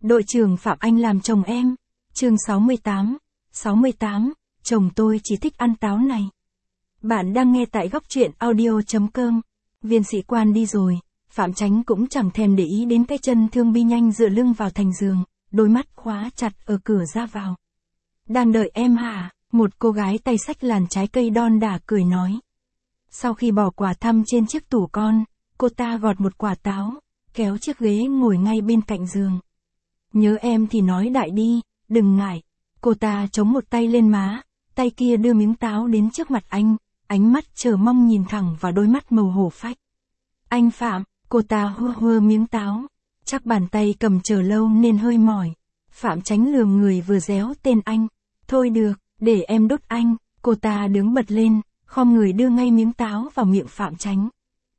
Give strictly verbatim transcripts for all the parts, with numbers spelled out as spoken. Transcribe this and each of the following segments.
Đội trưởng Phạm Anh làm chồng em. Chương sáu mươi tám. sáu mươi tám, chồng tôi chỉ thích ăn táo này. Bạn đang nghe tại góc truyện audio chấm com. Viên sĩ quan đi rồi, Phạm Chánh cũng chẳng thèm để ý đến cái chân thương bi nhanh dựa lưng vào thành giường, đôi mắt khóa chặt ở cửa ra vào. Đang đợi em hả? Một cô gái tay xách làn trái cây đon đả cười nói. Sau khi bỏ quả thăm trên chiếc tủ con, cô ta gọt một quả táo, kéo chiếc ghế ngồi ngay bên cạnh giường. Nhớ em thì nói đại đi, đừng ngại. Cô ta chống một tay lên má, tay kia đưa miếng táo đến trước mặt anh, ánh mắt chờ mong nhìn thẳng vào đôi mắt màu hổ phách. Anh Phạm, cô ta hua hua miếng táo, chắc bàn tay cầm chờ lâu nên hơi mỏi. Phạm Chánh lườm người vừa réo tên anh. Thôi được, để em đút anh. Cô ta đứng bật lên, khom người đưa ngay miếng táo vào miệng Phạm Chánh.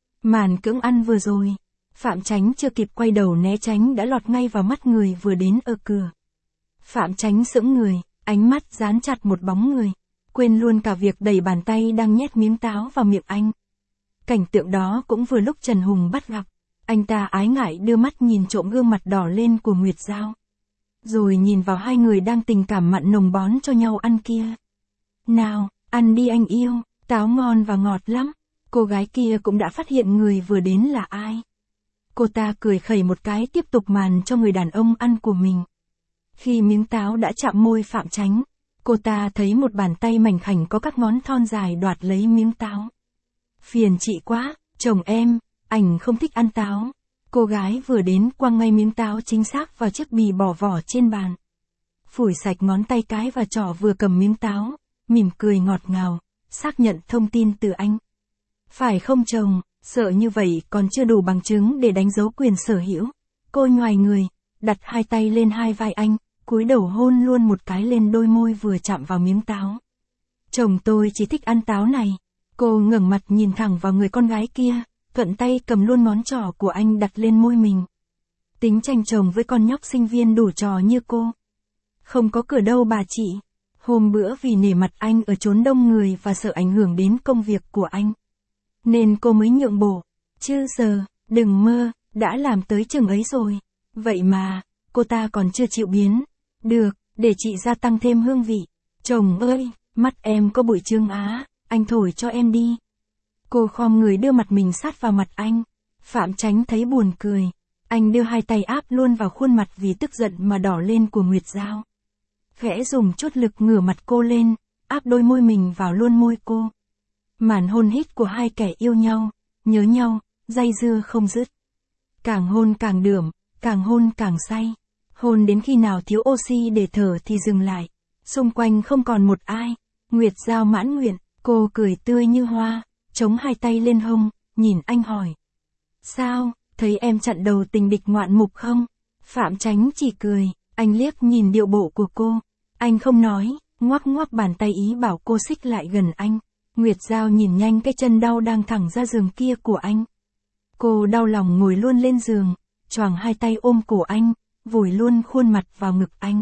Màn cưỡng ăn vừa rồi, Phạm Chánh chưa kịp quay đầu né tránh đã lọt ngay vào mắt người vừa đến ở cửa. Phạm Chánh sững người, ánh mắt dán chặt một bóng người, quên luôn cả việc đẩy bàn tay đang nhét miếng táo vào miệng anh. Cảnh tượng đó cũng vừa lúc Trần Hùng bắt gặp, anh ta ái ngại đưa mắt nhìn trộm gương mặt đỏ lên của Nguyệt Giao. Rồi nhìn vào hai người đang tình cảm mặn nồng bón cho nhau ăn kia. Nào, ăn đi anh yêu, táo ngon và ngọt lắm. Cô gái kia cũng đã phát hiện người vừa đến là ai. Cô ta cười khẩy một cái tiếp tục màn cho người đàn ông ăn của mình. Khi miếng táo đã chạm môi Phạm Chánh, cô ta thấy một bàn tay mảnh khảnh có các ngón thon dài đoạt lấy miếng táo. Phiền chị quá, chồng em, ảnh không thích ăn táo. Cô gái vừa đến quăng ngay miếng táo chính xác vào chiếc bì bỏ vỏ trên bàn. Phủi sạch ngón tay cái và trỏ vừa cầm miếng táo, mỉm cười ngọt ngào, xác nhận thông tin từ anh. Phải không chồng, sợ như vậy còn chưa đủ bằng chứng để đánh dấu quyền sở hữu. Cô nhoài người, đặt hai tay lên hai vai anh, cúi đầu hôn luôn một cái lên đôi môi vừa chạm vào miếng táo. Chồng tôi chỉ thích ăn táo này. Cô ngẩng mặt nhìn thẳng vào người con gái kia, thuận tay cầm luôn ngón trỏ của anh đặt lên môi mình. Tính tranh chồng với con nhóc sinh viên đủ trò như cô. Không có cửa đâu bà chị. Hôm bữa vì nể mặt anh ở chốn đông người và sợ ảnh hưởng đến công việc của anh, nên cô mới nhượng bộ. Chứ giờ, đừng mơ, đã làm tới chừng ấy rồi. Vậy mà, cô ta còn chưa chịu biến. Được, để chị gia tăng thêm hương vị. Chồng ơi, mắt em có bụi trương á, anh thổi cho em đi. Cô khom người đưa mặt mình sát vào mặt anh. Phạm Chánh thấy buồn cười. Anh đưa hai tay áp luôn vào khuôn mặt vì tức giận mà đỏ lên của Nguyệt Giao. Khẽ dùng chút lực ngửa mặt cô lên, áp đôi môi mình vào luôn môi cô. Màn hôn hít của hai kẻ yêu nhau, nhớ nhau, dây dưa không dứt. Càng hôn càng đượm, càng hôn càng say. Hôn đến khi nào thiếu oxy để thở thì dừng lại. Xung quanh không còn một ai. Nguyệt Giao mãn nguyện, cô cười tươi như hoa, chống hai tay lên hông, nhìn anh hỏi. Sao, thấy em chặn đầu tình địch ngoạn mục không? Phạm Chánh chỉ cười, anh liếc nhìn điệu bộ của cô. Anh không nói, ngoắc ngoắc bàn tay ý bảo cô xích lại gần anh. Nguyệt Giao nhìn nhanh cái chân đau đang thẳng ra giường kia của anh. Cô đau lòng ngồi luôn lên giường, choàng hai tay ôm cổ anh, vùi luôn khuôn mặt vào ngực anh.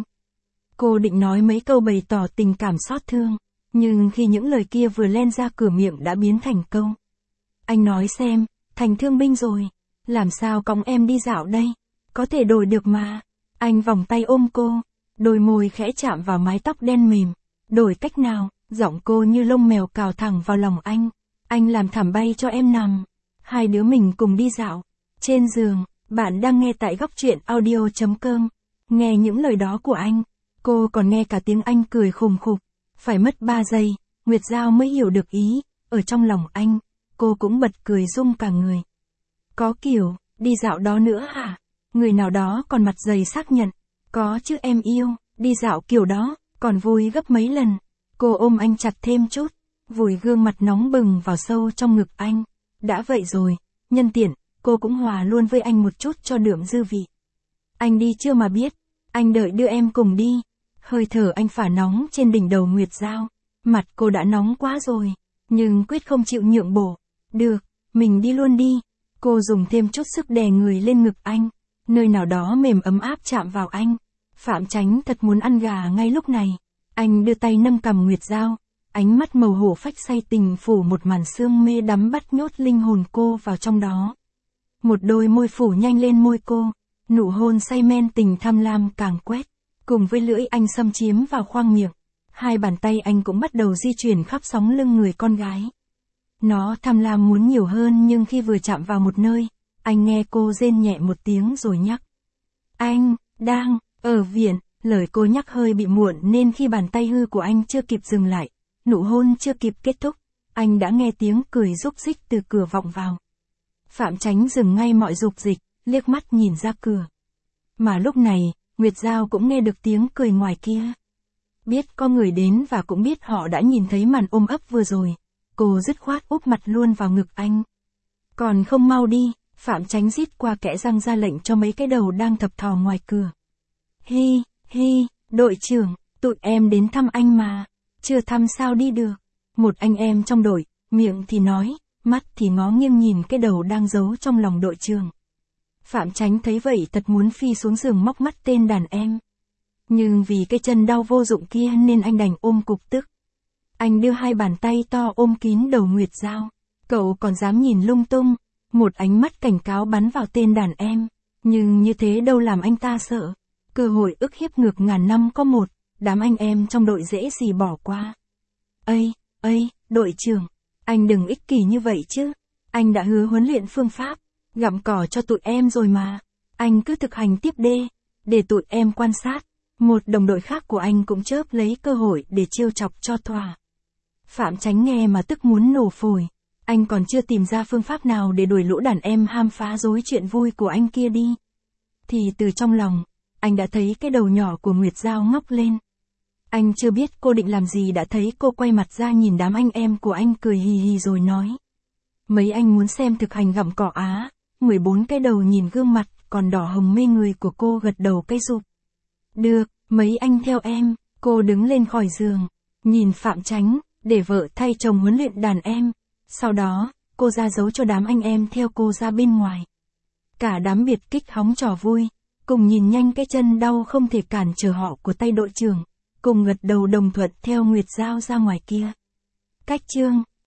Cô định nói mấy câu bày tỏ tình cảm xót thương, nhưng khi những lời kia vừa len ra cửa miệng đã biến thành câu. Anh nói xem, thành thương binh rồi, làm sao cõng em đi dạo đây, có thể đổi được mà. Anh vòng tay ôm cô, đôi môi khẽ chạm vào mái tóc đen mềm. Đổi cách nào, giọng cô như lông mèo cào thẳng vào lòng anh. Anh làm thảm bay cho em nằm. Hai đứa mình cùng đi dạo. Trên giường, bạn đang nghe tại góc truyện audio chấm com. Nghe những lời đó của anh, cô còn nghe cả tiếng anh cười khùng khục. Phải mất ba giây, Nguyệt Giao mới hiểu được ý. Ở trong lòng anh, cô cũng bật cười rung cả người. Có kiểu, đi dạo đó nữa hả? Người nào đó còn mặt dày xác nhận. Có chứ em yêu, đi dạo kiểu đó, còn vui gấp mấy lần. Cô ôm anh chặt thêm chút, vùi gương mặt nóng bừng vào sâu trong ngực anh. Đã vậy rồi, nhân tiện, cô cũng hòa luôn với anh một chút cho đượm dư vị. Anh đi chưa mà biết, anh đợi đưa em cùng đi. Hơi thở anh phả nóng trên đỉnh đầu Nguyệt Giao. Mặt cô đã nóng quá rồi, nhưng quyết không chịu nhượng bộ. Được, mình đi luôn đi. Cô dùng thêm chút sức đè người lên ngực anh. Nơi nào đó mềm ấm áp chạm vào anh. Phạm Chánh thật muốn ăn gà ngay lúc này. Anh đưa tay nâng cằm Nguyệt Giao. Ánh mắt màu hổ phách say tình phủ một màn sương mê đắm bắt nhốt linh hồn cô vào trong đó. Một đôi môi phủ nhanh lên môi cô. Nụ hôn say men tình tham lam càng quét, cùng với lưỡi anh xâm chiếm vào khoang miệng. Hai bàn tay anh cũng bắt đầu di chuyển khắp sóng lưng người con gái. Nó tham lam muốn nhiều hơn nhưng khi vừa chạm vào một nơi, anh nghe cô rên nhẹ một tiếng rồi nhắc. Anh, đang, ở viện, lời cô nhắc hơi bị muộn nên khi bàn tay hư của anh chưa kịp dừng lại, nụ hôn chưa kịp kết thúc, anh đã nghe tiếng cười rúc rích từ cửa vọng vào. Phạm Chánh dừng ngay mọi dục dịch, liếc mắt nhìn ra cửa. Mà lúc này, Nguyệt Giao cũng nghe được tiếng cười ngoài kia. Biết có người đến và cũng biết họ đã nhìn thấy màn ôm ấp vừa rồi, cô dứt khoát úp mặt luôn vào ngực anh. Còn không mau đi, Phạm Chánh rít qua kẽ răng ra lệnh cho mấy cái đầu đang thập thò ngoài cửa. Hi, hi, đội trưởng, tụi em đến thăm anh mà, chưa thăm sao đi được. Một anh em trong đội, miệng thì nói, mắt thì ngó nghiêng nhìn cái đầu đang giấu trong lòng đội trưởng. Phạm Chánh thấy vậy thật muốn phi xuống giường móc mắt tên đàn em. Nhưng vì cái chân đau vô dụng kia nên anh đành ôm cục tức. Anh đưa hai bàn tay to ôm kín đầu Nguyệt Giao. Cậu còn dám nhìn lung tung, một ánh mắt cảnh cáo bắn vào tên đàn em. Nhưng như thế đâu làm anh ta sợ. Cơ hội ức hiếp ngược ngàn năm có một, đám anh em trong đội dễ gì bỏ qua. Ây, ây, đội trưởng, anh đừng ích kỷ như vậy chứ. Anh đã hứa huấn luyện phương pháp, gặm cỏ cho tụi em rồi mà. Anh cứ thực hành tiếp đi, để tụi em quan sát. Một đồng đội khác của anh cũng chớp lấy cơ hội để trêu chọc cho thỏa. Phạm Chánh nghe mà tức muốn nổ phổi. Anh còn chưa tìm ra phương pháp nào để đuổi lũ đàn em ham phá rối chuyện vui của anh kia đi. Thì từ trong lòng, anh đã thấy cái đầu nhỏ của Nguyệt Giao ngóc lên. Anh chưa biết cô định làm gì đã thấy cô quay mặt ra nhìn đám anh em của anh cười hì hì rồi nói. Mấy anh muốn xem thực hành gặm cỏ á. mười bốn cái đầu nhìn gương mặt còn đỏ hồng mê người của cô gật đầu cái rụp. Được, mấy anh theo em. Cô đứng lên khỏi giường, nhìn Phạm Chánh, để vợ thay chồng huấn luyện đàn em. Sau đó, cô ra dấu cho đám anh em theo cô ra bên ngoài. Cả đám biệt kích hóng trò vui, cùng nhìn nhanh cái chân đau không thể cản trở họ của tay đội trưởng, cùng gật đầu đồng thuận theo Nguyệt Giao ra ngoài kia. Cách chương